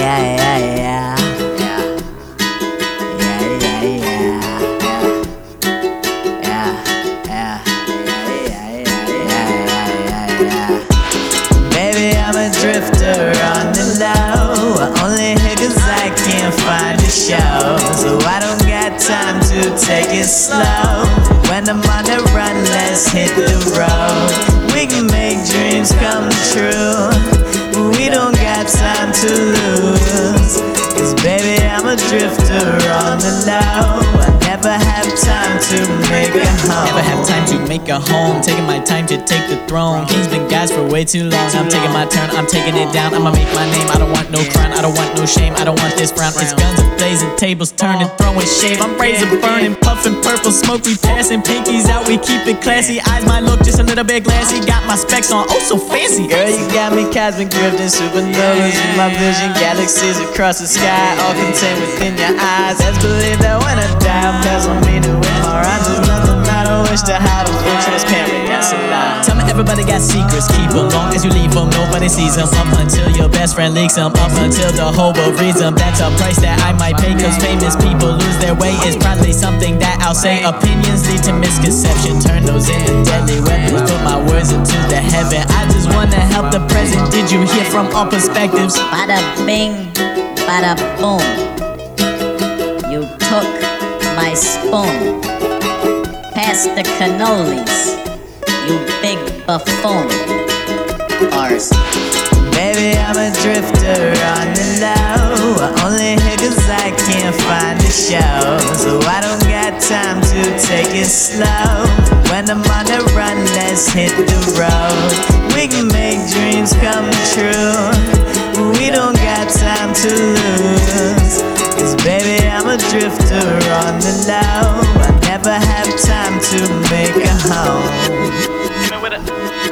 Baby, I'm a drifter on the low. I only here 'cause I can't find a show. So I don't got time to take it slow. When I'm on the run, let's hit the road. We can make dreams come true. We don't got time to lose. 'Cause baby, I'm a drifter on the low. I never have time to make a home. Never have time to make a home. Taking my time to take the throne. King's been guys for way too long. I'm taking my turn, I'm taking it down. I'ma make my name. I don't want no crown, I don't want no shame. I don't want this frown. It's guns a blazing, tables turning, throwing shade. I'm razor burning, puffing purple smoke. We passing pinkies out, we keep it classy. Eyes might look just a little bit glassy. Got my specs on, oh so fancy. Girl, you got me cosmic drifting, supernovas in my vision. Galaxies across the sky, all contained within your eyes. Let's believe that when I die, I'll pass on me to win my rhymes. There's nothing I don't wish to hide. I'm full transparent, that's a lie. Tell me everybody got secrets, keep them long as you leave them. Nobody sees them up until your best friend leaks them. Up until the whole world reads them. That's a price that I might pay, 'cause famous people lose their way. Is probably something that I'll say. Opinions lead to misconception, turn those into deadly weapons. Put my words into the heaven. I just wanna help the present. Did you hear from all perspectives? Bada bing, bada boom. You took my spoon. Pass the cannolis, you big buffoon. Bars. Baby, I'm a drifter on the low. I only here 'cause I can't find a show. So I don't got time to take it slow. When I'm on the run, let's hit the road. We can make dreams come true. We don't got time to lose. 'Cause baby, I'm a drifter on the low. I never have time to make a home. Hit me with it.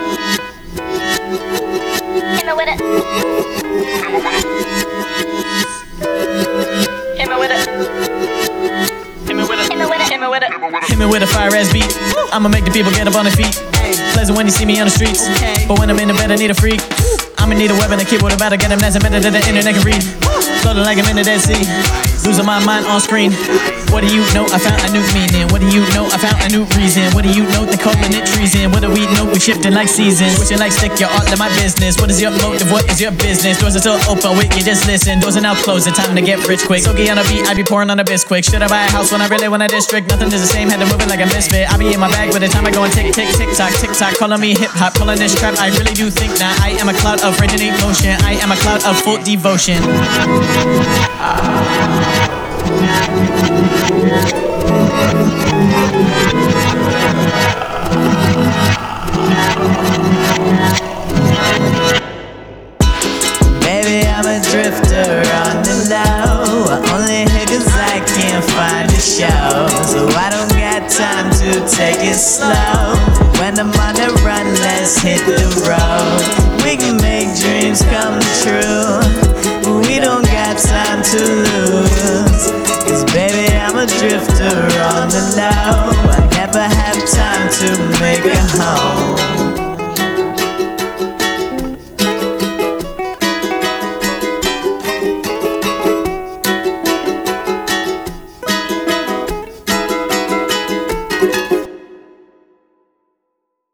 Hit me with it. Hit me with it. Hit me with it. Hit me with it. Hit me with it. Hit me with a fire ass beat. I'ma make the people get up on their feet. Pleasant when you see me on the streets, but when I'm in the bed I need a freak. I'ma need a weapon, a keyboard, about to get them that's a minute that the internet can read. Floating like I'm in the Dead Sea, losing my mind on screen. What do you know? I found a new meaning. What do you know? I found a new reason. What do you know? They're calling it treason. What do we know? We shifting like seasons. Wishing like stick your art to my business. What is your motive? What is your business? Doors are still open, wait, you just listen. Doors are now closed, it's time to get rich quick. Soaky on a beat, I be pouring on a bisquick. Should I buy a house when I really want a district? Nothing is the same, had to move it like a misfit. I be in my bag by the time I go and tick, tick, tick, tock, tick, tock. Calling me hip hop, pulling this trap. I really do think that I am a cloud of raging emotion. I am a cloud of full devotion. Baby, I'm a drifter on the low. I only here 'cause I can't find a show. So I don't got time to take it slow. When I'm on the run, let's hit the road. We can make dreams come true. We don't got time to lose.